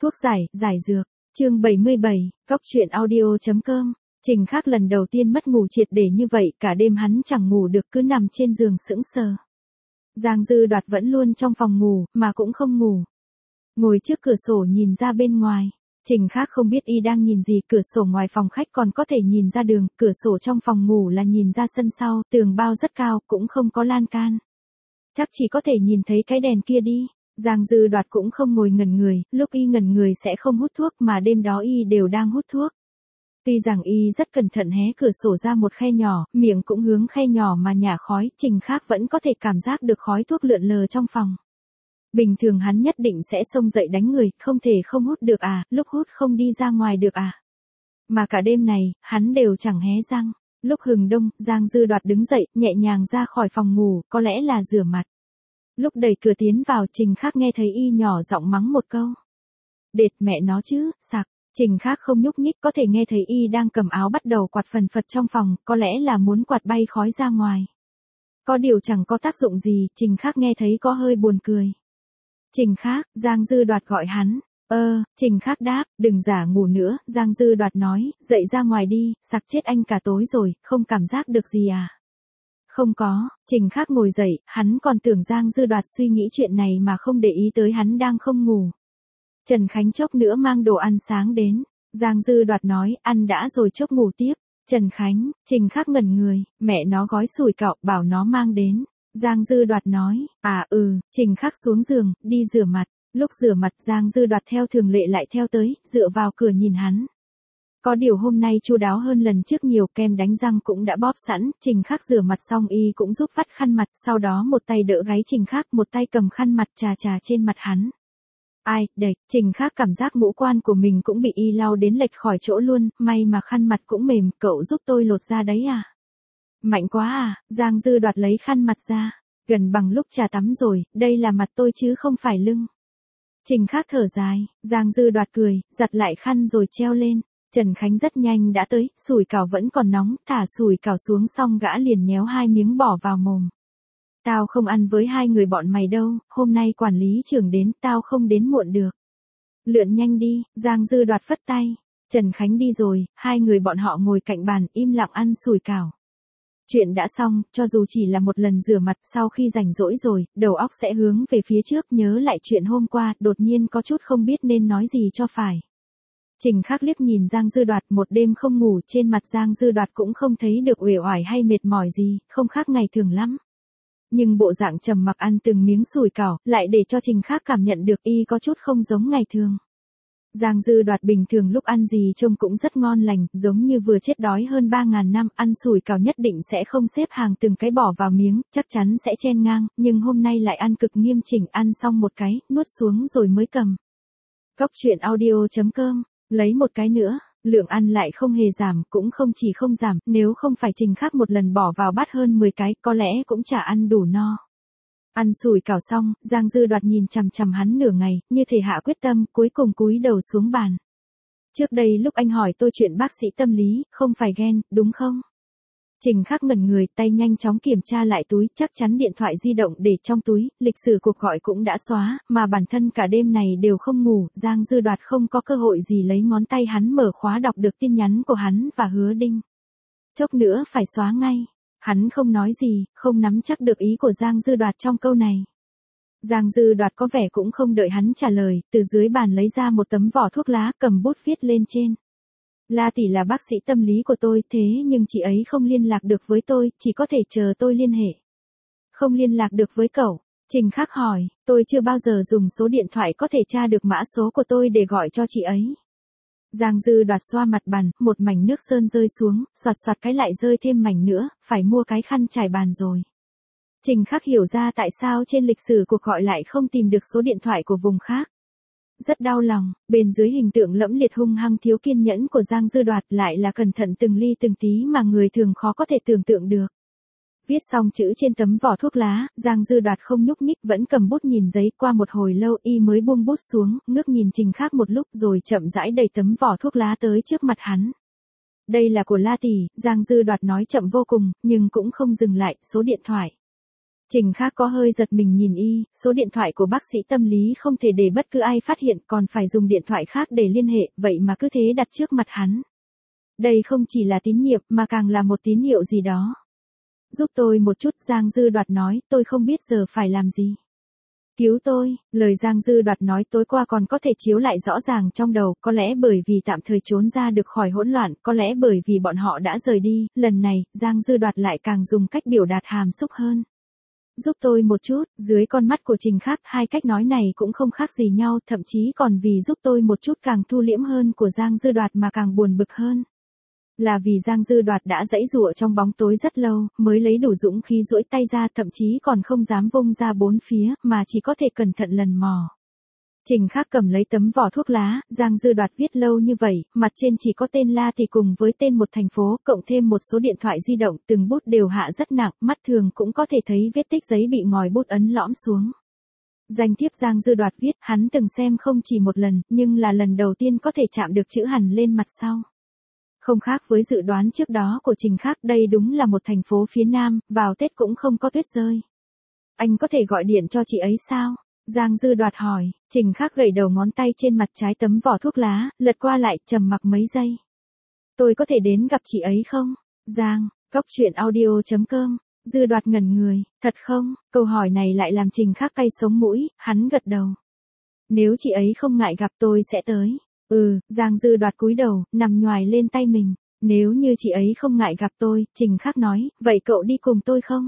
Thuốc giải dược. Chương 77, Cóc truyện audio.com. Trình Khắc lần đầu tiên mất ngủ triệt để như vậy, cả đêm hắn chẳng ngủ được, cứ nằm trên giường sững sờ. Giang Dư Đoạt vẫn luôn trong phòng ngủ, mà cũng không ngủ. Ngồi trước cửa sổ nhìn ra bên ngoài. Trình Khắc không biết y đang nhìn gì, cửa sổ ngoài phòng khách còn có thể nhìn ra đường, cửa sổ trong phòng ngủ là nhìn ra sân sau, tường bao rất cao, cũng không có lan can. Chắc chỉ có thể nhìn thấy cái đèn kia đi. Giang Dư Đoạt cũng không ngồi ngẩn người, lúc y ngẩn người sẽ không hút thuốc mà đêm đó y đều đang hút thuốc. Tuy rằng y rất cẩn thận hé cửa sổ ra một khe nhỏ, miệng cũng hướng khe nhỏ mà nhả khói, Trình Khắc vẫn có thể cảm giác được khói thuốc lượn lờ trong phòng. Bình thường hắn nhất định sẽ xông dậy đánh người, không thể không hút được à, lúc hút không đi ra ngoài được à. Mà cả đêm này, hắn đều chẳng hé răng. Lúc hừng đông, Giang Dư Đoạt đứng dậy, nhẹ nhàng ra khỏi phòng ngủ, có lẽ là rửa mặt. Lúc đẩy cửa tiến vào, Trình Khắc nghe thấy y nhỏ giọng mắng một câu. Đệt mẹ nó chứ, sặc. Trình Khắc không nhúc nhích, có thể nghe thấy y đang cầm áo bắt đầu quạt phần phật trong phòng, có lẽ là muốn quạt bay khói ra ngoài. Có điều chẳng có tác dụng gì, Trình Khắc nghe thấy có hơi buồn cười. Trình Khắc, Giang Dư Đoạt gọi hắn. Trình Khắc đáp, đừng giả ngủ nữa, Giang Dư Đoạt nói, dậy ra ngoài đi, sặc chết anh cả tối rồi, không cảm giác được gì à? Không có, Trình Khắc ngồi dậy, hắn còn tưởng Giang Dư Đoạt suy nghĩ chuyện này mà không để ý tới hắn đang không ngủ. Trần Khánh chốc nữa mang đồ ăn sáng đến. Giang Dư Đoạt nói, ăn đã rồi chốc ngủ tiếp. Trần Khánh, Trình Khắc ngẩn người, mẹ nó gói sủi cảo, bảo nó mang đến. Giang Dư Đoạt nói, Trình Khắc xuống giường, đi rửa mặt. Lúc rửa mặt Giang Dư Đoạt theo thường lệ lại theo tới, dựa vào cửa nhìn hắn. Có điều hôm nay chu đáo hơn lần trước nhiều, kem đánh răng cũng đã bóp sẵn, Trình Khắc rửa mặt xong y cũng giúp vắt khăn mặt, sau đó một tay đỡ gáy Trình Khắc, một tay cầm khăn mặt chà trên mặt hắn. Ai, đệt, Trình Khắc cảm giác ngũ quan của mình cũng bị y lau đến lệch khỏi chỗ luôn, may mà khăn mặt cũng mềm, cậu giúp tôi lột ra đấy à? Mạnh quá à, Giang Dư Đoạt lấy khăn mặt ra, gần bằng lúc trà tắm rồi, đây là mặt tôi chứ không phải lưng. Trình Khắc thở dài, Giang Dư Đoạt cười, giặt lại khăn rồi treo lên. Trần Khánh rất nhanh đã tới, sủi cảo vẫn còn nóng, thả sủi cảo xuống xong gã liền nhéo 2 miếng bỏ vào mồm. Tao không ăn với hai người bọn mày đâu, hôm nay quản lý trưởng đến, tao không đến muộn được. Lượn nhanh đi, Giang Dư Đoạt phất tay. Trần Khánh đi rồi, hai người bọn họ ngồi cạnh bàn, im lặng ăn sủi cảo. Chuyện đã xong, cho dù chỉ là một lần rửa mặt, sau khi rảnh rỗi rồi, đầu óc sẽ hướng về phía trước, nhớ lại chuyện hôm qua, đột nhiên có chút không biết nên nói gì cho phải. Trình Khắc liếc nhìn Giang Dư Đoạt, một đêm không ngủ, trên mặt Giang Dư Đoạt cũng không thấy được uể oải hay mệt mỏi gì, không khác ngày thường lắm. Nhưng bộ dạng trầm mặc ăn từng miếng sủi cảo, lại để cho Trình Khắc cảm nhận được y có chút không giống ngày thường. Giang Dư Đoạt bình thường lúc ăn gì trông cũng rất ngon lành, giống như vừa chết đói hơn 3.000 năm, ăn sủi cảo nhất định sẽ không xếp hàng từng cái bỏ vào miếng, chắc chắn sẽ chen ngang, nhưng hôm nay lại ăn cực nghiêm chỉnh, ăn xong một cái, nuốt xuống rồi mới cầm. Cóc truyện audio.com. Lấy một cái nữa, lượng ăn lại không hề giảm, cũng không chỉ không giảm, nếu không phải Trình Khắc một lần bỏ vào bát hơn 10 cái, có lẽ cũng chả ăn đủ no. Ăn sủi cảo xong, Giang Dư Đoạt nhìn chằm chằm hắn nửa ngày, như thể hạ quyết tâm, cuối cùng cúi đầu xuống bàn. Trước đây lúc anh hỏi tôi chuyện bác sĩ tâm lý, không phải ghen, đúng không? Trình Khắc ngẩn người, tay nhanh chóng kiểm tra lại túi, chắc chắn điện thoại di động để trong túi, lịch sử cuộc gọi cũng đã xóa, mà bản thân cả đêm này đều không ngủ, Giang Dư Đoạt không có cơ hội gì lấy ngón tay hắn mở khóa đọc được tin nhắn của hắn và Hứa Đinh. Chốc nữa phải xóa ngay. Hắn không nói gì, không nắm chắc được ý của Giang Dư Đoạt trong câu này. Giang Dư Đoạt có vẻ cũng không đợi hắn trả lời, từ dưới bàn lấy ra một tấm vỏ thuốc lá, cầm bút viết lên trên. La tỷ là bác sĩ tâm lý của tôi, thế nhưng chị ấy không liên lạc được với tôi, chỉ có thể chờ tôi liên hệ. Không liên lạc được với cậu? Trình Khắc hỏi, tôi chưa bao giờ dùng số điện thoại có thể tra được mã số của tôi để gọi cho chị ấy. Giang Dư Đoạt xoa mặt bàn, một mảnh nước sơn rơi xuống, xoạt xoạt cái lại rơi thêm mảnh nữa, phải mua cái khăn trải bàn rồi. Trình Khắc hiểu ra tại sao trên lịch sử cuộc gọi lại không tìm được số điện thoại của vùng khác. Rất đau lòng, bên dưới hình tượng lẫm liệt hung hăng thiếu kiên nhẫn của Giang Dư Đoạt lại là cẩn thận từng ly từng tí mà người thường khó có thể tưởng tượng được. Viết xong chữ trên tấm vỏ thuốc lá, Giang Dư Đoạt không nhúc nhích, vẫn cầm bút nhìn giấy, qua một hồi lâu y mới buông bút xuống, ngước nhìn Trình Khắc một lúc rồi chậm rãi đẩy tấm vỏ thuốc lá tới trước mặt hắn. Đây là của La tỷ, Giang Dư Đoạt nói chậm vô cùng, nhưng cũng không dừng lại, số điện thoại. Trình Khác có hơi giật mình nhìn y, số điện thoại của bác sĩ tâm lý không thể để bất cứ ai phát hiện, còn phải dùng điện thoại khác để liên hệ, vậy mà cứ thế đặt trước mặt hắn. Đây không chỉ là tín nhiệm mà càng là một tín hiệu gì đó. Giúp tôi một chút, Giang Dư Đoạt nói, tôi không biết giờ phải làm gì. Cứu tôi, lời Giang Dư Đoạt nói tối qua còn có thể chiếu lại rõ ràng trong đầu, có lẽ bởi vì tạm thời trốn ra được khỏi hỗn loạn, có lẽ bởi vì bọn họ đã rời đi, lần này, Giang Dư Đoạt lại càng dùng cách biểu đạt hàm xúc hơn. Giúp tôi một chút, dưới con mắt của Trình Khác, hai cách nói này cũng không khác gì nhau, thậm chí còn vì giúp tôi một chút càng thu liễm hơn của Giang Dư Đoạt mà càng buồn bực hơn. Là vì Giang Dư Đoạt đã giãy giụa trong bóng tối rất lâu, mới lấy đủ dũng khí duỗi tay ra, thậm chí còn không dám vung ra bốn phía, mà chỉ có thể cẩn thận lần mò. Trình Khác cầm lấy tấm vỏ thuốc lá, Giang Dư Đoạt viết lâu như vậy, mặt trên chỉ có tên La Tỷ cùng với tên một thành phố, cộng thêm một số điện thoại di động, từng bút đều hạ rất nặng, mắt thường cũng có thể thấy vết tích giấy bị ngòi bút ấn lõm xuống. Danh thiếp Giang Dư Đoạt viết, hắn từng xem không chỉ một lần, nhưng là lần đầu tiên có thể chạm được chữ hằn lên mặt sau. Không khác với dự đoán trước đó của Trình Khác, đây đúng là một thành phố phía Nam, vào Tết cũng không có tuyết rơi. Anh có thể gọi điện cho chị ấy sao? Giang Dư Đoạt hỏi. Trình Khác gẩy đầu ngón tay trên mặt trái tấm vỏ thuốc lá, lật qua lại, trầm mặc mấy giây. Tôi có thể đến gặp chị ấy không? Giang, gocchuyenaudio.com. Dư Đoạt ngẩn người, thật không? Câu hỏi này lại làm Trình Khác cay sống mũi, hắn gật đầu. Nếu chị ấy không ngại gặp tôi sẽ tới. Giang Dư Đoạt cúi đầu, nằm nhoài lên tay mình. Nếu như chị ấy không ngại gặp tôi, Trình Khác nói, vậy cậu đi cùng tôi không?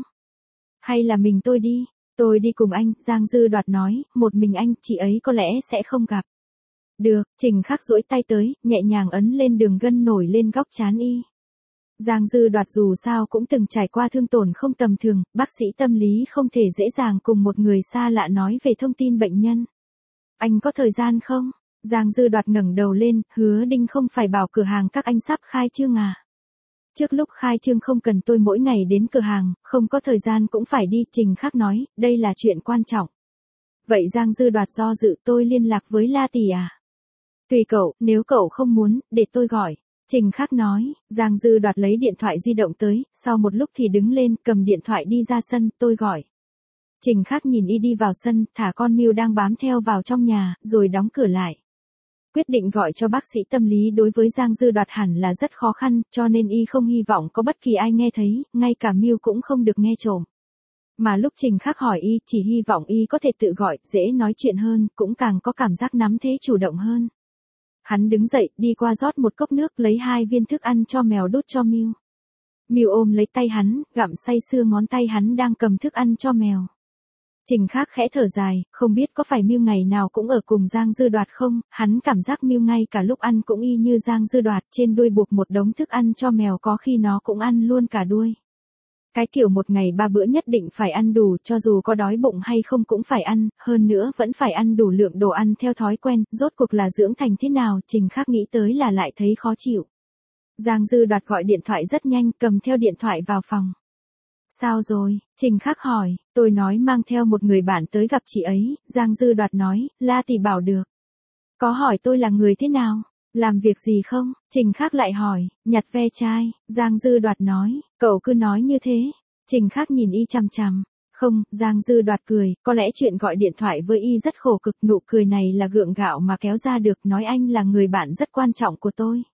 Hay là mình tôi đi? Tôi đi cùng anh, Giang Dư Đoạt nói, một mình anh, chị ấy có lẽ sẽ không gặp. Được, Trình Khác duỗi tay tới, nhẹ nhàng ấn lên đường gân nổi lên góc trán y. Giang Dư Đoạt dù sao cũng từng trải qua thương tổn không tầm thường, bác sĩ tâm lý không thể dễ dàng cùng một người xa lạ nói về thông tin bệnh nhân. Anh có thời gian không? Giang Dư Đoạt ngẩng đầu lên, Hứa Đinh không phải bảo cửa hàng các anh sắp khai trương à? Trước lúc khai trương không cần tôi mỗi ngày đến cửa hàng, không có thời gian cũng phải đi, Trình Khác nói, đây là chuyện quan trọng. Vậy Giang Dư Đoạt do dự, tôi liên lạc với La Tỷ à? Tùy cậu, nếu cậu không muốn, để tôi gọi. Trình Khác nói, Giang Dư Đoạt lấy điện thoại di động tới, sau một lúc thì đứng lên, cầm điện thoại đi ra sân, tôi gọi. Trình Khác nhìn y đi vào sân, thả con Miu đang bám theo vào trong nhà, rồi đóng cửa lại. Quyết định gọi cho bác sĩ tâm lý đối với Giang Dư Đoạt hẳn là rất khó khăn, cho nên y không hy vọng có bất kỳ ai nghe thấy, ngay cả Miu cũng không được nghe trộm. Mà lúc Trình Khác hỏi y, chỉ hy vọng y có thể tự gọi, dễ nói chuyện hơn, cũng càng có cảm giác nắm thế chủ động hơn. Hắn đứng dậy, đi qua rót một cốc nước, lấy 2 viên thức ăn cho mèo đút cho Miu. Miu ôm lấy tay hắn, gặm say sưa ngón tay hắn đang cầm thức ăn cho mèo. Trình Khác khẽ thở dài, không biết có phải Miu ngày nào cũng ở cùng Giang Dư Đoạt không, hắn cảm giác Miu ngay cả lúc ăn cũng y như Giang Dư Đoạt, trên đuôi buộc một đống thức ăn cho mèo, có khi nó cũng ăn luôn cả đuôi. Cái kiểu một ngày 3 bữa nhất định phải ăn đủ, cho dù có đói bụng hay không cũng phải ăn, hơn nữa vẫn phải ăn đủ lượng đồ ăn theo thói quen, rốt cuộc là dưỡng thành thế nào, Trình Khác nghĩ tới là lại thấy khó chịu. Giang Dư Đoạt gọi điện thoại rất nhanh, cầm theo điện thoại vào phòng. Sao rồi? Trình Khác hỏi, tôi nói mang theo một người bạn tới gặp chị ấy, Giang Dư Đoạt nói, La Tỷ bảo được. Có hỏi tôi là người thế nào? Làm việc gì không? Trình Khác lại hỏi, nhặt ve chai, Giang Dư Đoạt nói, cậu cứ nói như thế. Trình Khác nhìn y chằm chằm. Không, Giang Dư Đoạt cười, có lẽ chuyện gọi điện thoại với y rất khổ cực, nụ cười này là gượng gạo mà kéo ra được, nói anh là người bạn rất quan trọng của tôi.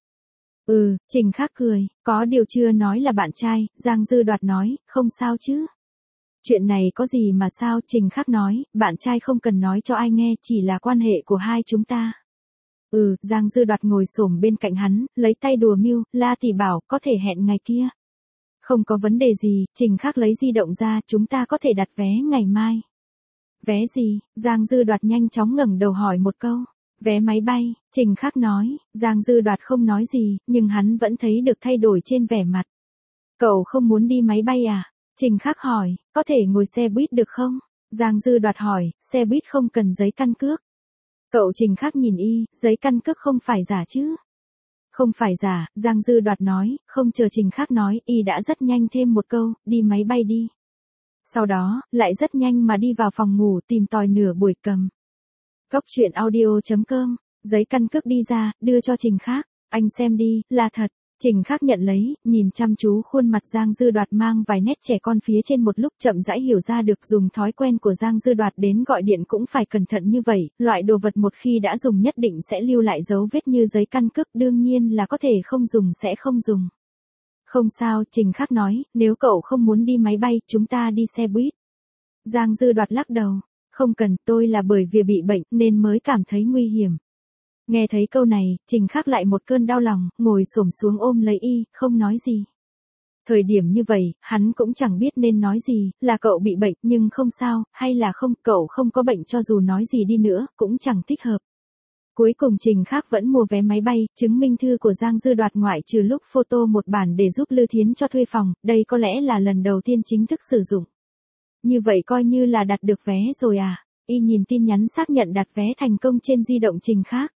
Trình Khác cười, có điều chưa nói là bạn trai, Giang Dư Đoạt nói, không sao chứ. Chuyện này có gì mà sao, Trình Khác nói, bạn trai không cần nói cho ai nghe, chỉ là quan hệ của hai chúng ta. Giang Dư Đoạt ngồi xổm bên cạnh hắn, lấy tay đùa Miu, La Tỷ bảo, có thể hẹn ngày kia. Không có vấn đề gì, Trình Khác lấy di động ra, chúng ta có thể đặt vé ngày mai. Vé gì? Giang Dư Đoạt nhanh chóng ngẩng đầu hỏi một câu. Vé máy bay, Trình Khác nói, Giang Dư Đoạt không nói gì, nhưng hắn vẫn thấy được thay đổi trên vẻ mặt. Cậu không muốn đi máy bay à? Trình Khác hỏi, có thể ngồi xe buýt được không? Giang Dư Đoạt hỏi, xe buýt không cần giấy căn cước. Cậu Trình Khác nhìn y, giấy căn cước không phải giả chứ? Không phải giả, Giang Dư Đoạt nói, không chờ Trình Khác nói, y đã rất nhanh thêm một câu, đi máy bay đi. Sau đó, lại rất nhanh mà đi vào phòng ngủ tìm tòi nửa buổi cầm. Gocchuyenaudio.com, giấy căn cước đi ra, đưa cho Trình Khác, anh xem đi, là thật. Trình Khắc nhận lấy, nhìn chăm chú khuôn mặt Giang Dư Đoạt mang vài nét trẻ con phía trên một lúc chậm rãi hiểu ra được dùng thói quen của Giang Dư Đoạt đến gọi điện cũng phải cẩn thận như vậy, loại đồ vật một khi đã dùng nhất định sẽ lưu lại dấu vết như giấy căn cước đương nhiên là có thể không dùng sẽ không dùng. Không sao, Trình Khắc nói, nếu cậu không muốn đi máy bay, chúng ta đi xe buýt. Giang Dư Đoạt lắc đầu, không cần, tôi là bởi vì bị bệnh nên mới cảm thấy nguy hiểm. Nghe thấy câu này, Trình Khắc lại một cơn đau lòng, ngồi xổm xuống ôm lấy y, không nói gì. Thời điểm như vậy, hắn cũng chẳng biết nên nói gì, là cậu bị bệnh nhưng không sao, hay là không, cậu không có bệnh cho dù nói gì đi nữa, cũng chẳng thích hợp. Cuối cùng Trình Khắc vẫn mua vé máy bay, chứng minh thư của Giang Dư Đoạt ngoại trừ lúc photo một bản để giúp Lư Thiến cho thuê phòng, đây có lẽ là lần đầu tiên chính thức sử dụng. Như vậy coi như là đặt được vé rồi à? Y nhìn tin nhắn xác nhận đặt vé thành công trên di động Trình Khắc.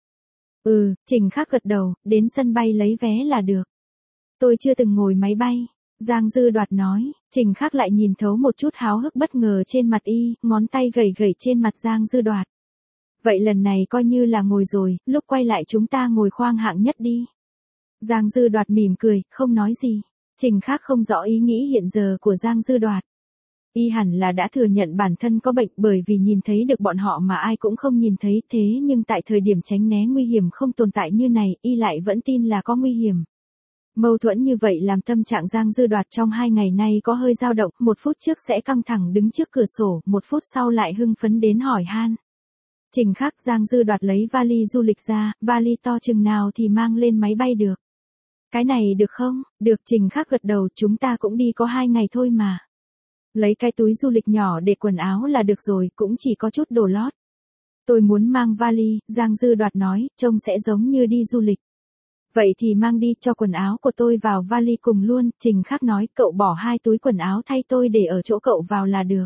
Trình Khắc gật đầu, đến sân bay lấy vé là được. Tôi chưa từng ngồi máy bay. Giang Dư Đoạt nói, Trình Khắc lại nhìn thấu một chút háo hức bất ngờ trên mặt y, ngón tay gẩy gẩy trên mặt Giang Dư Đoạt. Vậy lần này coi như là ngồi rồi, lúc quay lại chúng ta ngồi khoang hạng nhất đi. Giang Dư Đoạt mỉm cười, không nói gì. Trình Khắc không rõ ý nghĩ hiện giờ của Giang Dư Đoạt. Y hẳn là đã thừa nhận bản thân có bệnh bởi vì nhìn thấy được bọn họ mà ai cũng không nhìn thấy thế nhưng tại thời điểm tránh né nguy hiểm không tồn tại như này, y lại vẫn tin là có nguy hiểm. Mâu thuẫn như vậy làm tâm trạng Giang Dư Đoạt trong 2 ngày nay có hơi dao động, một phút trước sẽ căng thẳng đứng trước cửa sổ, một phút sau lại hưng phấn đến hỏi han. Trình Khắc Giang Dư Đoạt lấy vali du lịch ra, vali to chừng nào thì mang lên máy bay được. Cái này được không? Được, Trình Khắc gật đầu, chúng ta cũng đi có 2 ngày thôi mà. Lấy cái túi du lịch nhỏ để quần áo là được rồi, cũng chỉ có chút đồ lót. Tôi muốn mang vali, Giang Dư Đoạt nói, trông sẽ giống như đi du lịch. Vậy thì mang đi cho quần áo của tôi vào vali cùng luôn, Trình Khắc nói, cậu bỏ 2 túi quần áo thay tôi để ở chỗ cậu vào là được.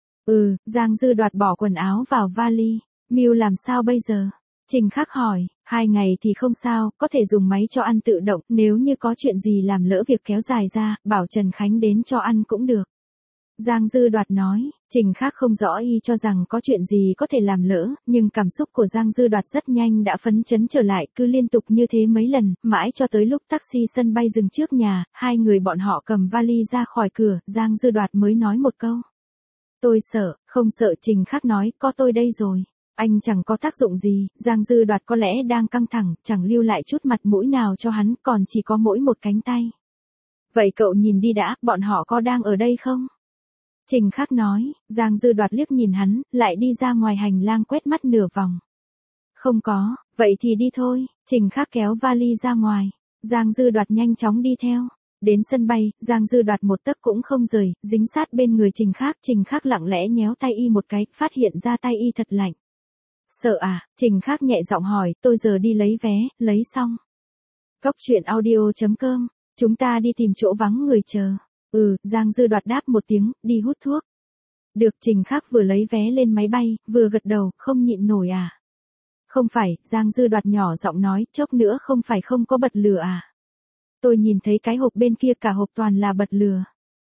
Giang Dư Đoạt bỏ quần áo vào vali. Mưu làm sao bây giờ? Trình Khắc hỏi, 2 ngày thì không sao, có thể dùng máy cho ăn tự động, nếu như có chuyện gì làm lỡ việc kéo dài ra, bảo Trần Khánh đến cho ăn cũng được. Giang Dư Đoạt nói, Trình Khắc không rõ y cho rằng có chuyện gì có thể làm lỡ, nhưng cảm xúc của Giang Dư Đoạt rất nhanh đã phấn chấn trở lại, cứ liên tục như thế mấy lần, mãi cho tới lúc taxi sân bay dừng trước nhà, 2 người bọn họ cầm vali ra khỏi cửa, Giang Dư Đoạt mới nói một câu. Tôi sợ, không sợ, Trình Khắc nói, có tôi đây rồi. Anh chẳng có tác dụng gì, Giang Dư Đoạt có lẽ đang căng thẳng, chẳng lưu lại chút mặt mũi nào cho hắn, còn chỉ có mỗi một cánh tay. Vậy cậu nhìn đi đã, bọn họ có đang ở đây không? Trình Khắc nói, Giang Dư Đoạt liếc nhìn hắn, lại đi ra ngoài hành lang quét mắt nửa vòng. Không có, vậy thì đi thôi, Trình Khắc kéo vali ra ngoài. Giang Dư Đoạt nhanh chóng đi theo. Đến sân bay, Giang Dư Đoạt một tấc cũng không rời, dính sát bên người Trình Khắc lặng lẽ nhéo tay y một cái, phát hiện ra tay y thật lạnh. Sợ à? Trình Khắc nhẹ giọng hỏi, tôi giờ đi lấy vé, lấy xong. Góc truyện audio.com, chúng ta đi tìm chỗ vắng người chờ. Giang Dư Đoạt đáp một tiếng, đi hút thuốc. Được, Trình Khắc vừa lấy vé lên máy bay, vừa gật đầu, không nhịn nổi à? Không phải, Giang Dư Đoạt nhỏ giọng nói, chốc nữa không phải không có bật lửa à? Tôi nhìn thấy cái hộp bên kia cả hộp toàn là bật lửa.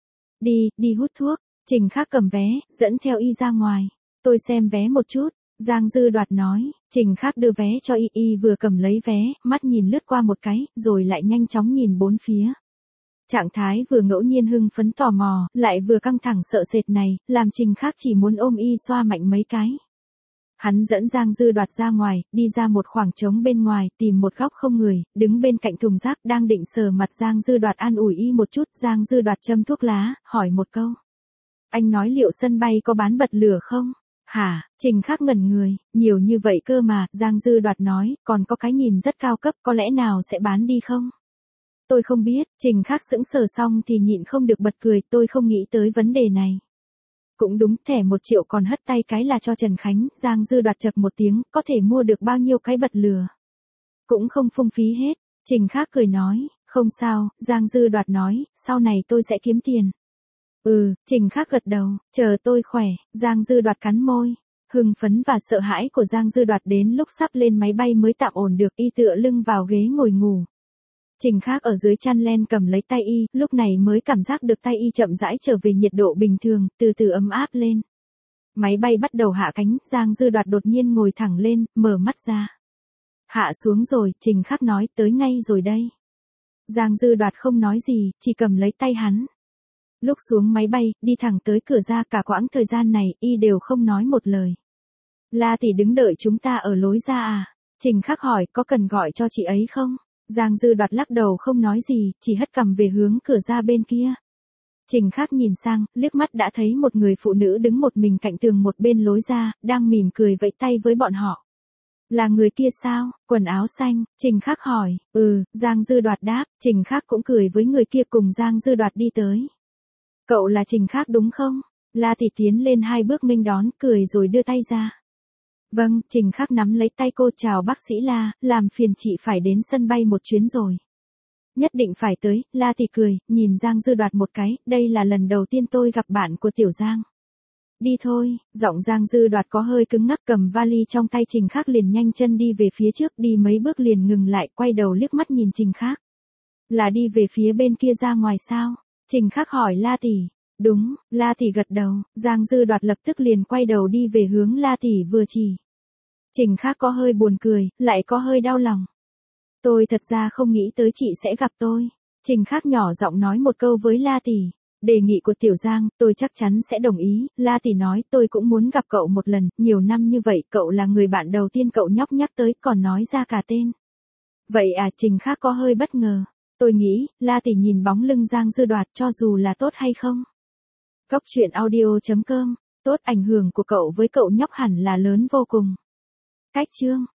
Đi hút thuốc. Trình Khắc cầm vé, dẫn theo y ra ngoài. Tôi xem vé một chút. Giang Dư Đoạt nói, Trình Khắc đưa vé cho y vừa cầm lấy vé, mắt nhìn lướt qua một cái, rồi lại nhanh chóng nhìn bốn phía. Trạng thái vừa ngẫu nhiên hưng phấn tò mò, lại vừa căng thẳng sợ sệt này, làm Trình Khắc chỉ muốn ôm y xoa mạnh mấy cái. Hắn dẫn Giang Dư Đoạt ra ngoài, đi ra một khoảng trống bên ngoài, tìm một góc không người, đứng bên cạnh thùng rác đang định sờ mặt Giang Dư Đoạt an ủi y một chút, Giang Dư Đoạt châm thuốc lá, hỏi một câu. Anh nói liệu sân bay có bán bật lửa không? Hả? Trình Khắc ngẩn người, nhiều như vậy cơ mà, Giang Dư Đoạt nói, còn có cái nhìn rất cao cấp, có lẽ nào sẽ bán đi không? Tôi không biết, Trình Khắc sững sờ xong thì nhịn không được bật cười, tôi không nghĩ tới vấn đề này. Cũng đúng, thẻ 1 triệu còn hất tay cái là cho Trần Khánh, Giang Dư Đoạt chậc một tiếng, có thể mua được bao nhiêu cái bật lửa. Cũng không phung phí hết, Trình Khắc cười nói, không sao, Giang Dư Đoạt nói, sau này tôi sẽ kiếm tiền. Trình Khắc gật đầu, chờ tôi khỏe, Giang Dư Đoạt cắn môi. Hưng phấn và sợ hãi của Giang Dư Đoạt đến lúc sắp lên máy bay mới tạm ổn được, y tựa lưng vào ghế ngồi ngủ. Trình Khắc ở dưới chăn len cầm lấy tay y, lúc này mới cảm giác được tay y chậm rãi trở về nhiệt độ bình thường, từ từ ấm áp lên. Máy bay bắt đầu hạ cánh, Giang Dư Đoạt đột nhiên ngồi thẳng lên, mở mắt ra. Hạ xuống rồi, Trình Khắc nói, tới ngay rồi đây. Giang Dư Đoạt không nói gì, chỉ cầm lấy tay hắn. Lúc xuống máy bay, đi thẳng tới cửa ra, cả quãng thời gian này, y đều không nói một lời. La tỷ đứng đợi chúng ta ở lối ra à? Trình Khắc hỏi, có cần gọi cho chị ấy không? Giang Dư Đoạt lắc đầu không nói gì, chỉ hất cằm về hướng cửa ra bên kia. Trình Khắc nhìn sang, liếc mắt đã thấy một người phụ nữ đứng một mình cạnh tường một bên lối ra, đang mỉm cười vẫy tay với bọn họ. Là người kia sao? Quần áo xanh, Trình Khắc hỏi. Giang Dư Đoạt đáp. Trình Khắc cũng cười với người kia, cùng Giang Dư Đoạt đi tới. Cậu là Trình Khắc đúng không? La tỷ tiến lên 2 bước nghênh đón, cười rồi đưa tay ra. Vâng, Trình Khắc nắm lấy tay cô, chào bác sĩ La, làm phiền chị phải đến sân bay một chuyến rồi. Nhất định phải tới, La tỷ cười, nhìn Giang Dư Đoạt một cái, đây là lần đầu tiên tôi gặp bạn của Tiểu Giang. Đi thôi, giọng Giang Dư Đoạt có hơi cứng ngắc, cầm vali trong tay. Trình Khắc liền nhanh chân đi về phía trước, đi mấy bước liền ngừng lại, quay đầu liếc mắt nhìn Trình Khắc. Là đi về phía bên kia ra ngoài sao? Trình Khắc hỏi La tỷ. Đúng, La tỷ gật đầu. Giang Dư Đoạt lập tức liền quay đầu đi về hướng La tỷ vừa chỉ. Trình Khắc có hơi buồn cười, lại có hơi đau lòng. Tôi thật ra không nghĩ tới chị sẽ gặp tôi. Trình Khắc nhỏ giọng nói một câu với La tỷ. Đề nghị của Tiểu Giang, tôi chắc chắn sẽ đồng ý. La tỷ nói, tôi cũng muốn gặp cậu một lần, nhiều năm như vậy, cậu là người bạn đầu tiên cậu nhóc nhắc tới, còn nói ra cả tên. Vậy à? Trình Khắc có hơi bất ngờ. Tôi nghĩ, La tỷ nhìn bóng lưng Giang Dư Đoạt, cho dù là tốt hay không. Cốc truyện audio.com, tốt, ảnh hưởng của cậu với cậu nhóc hẳn là lớn vô cùng. Cách chương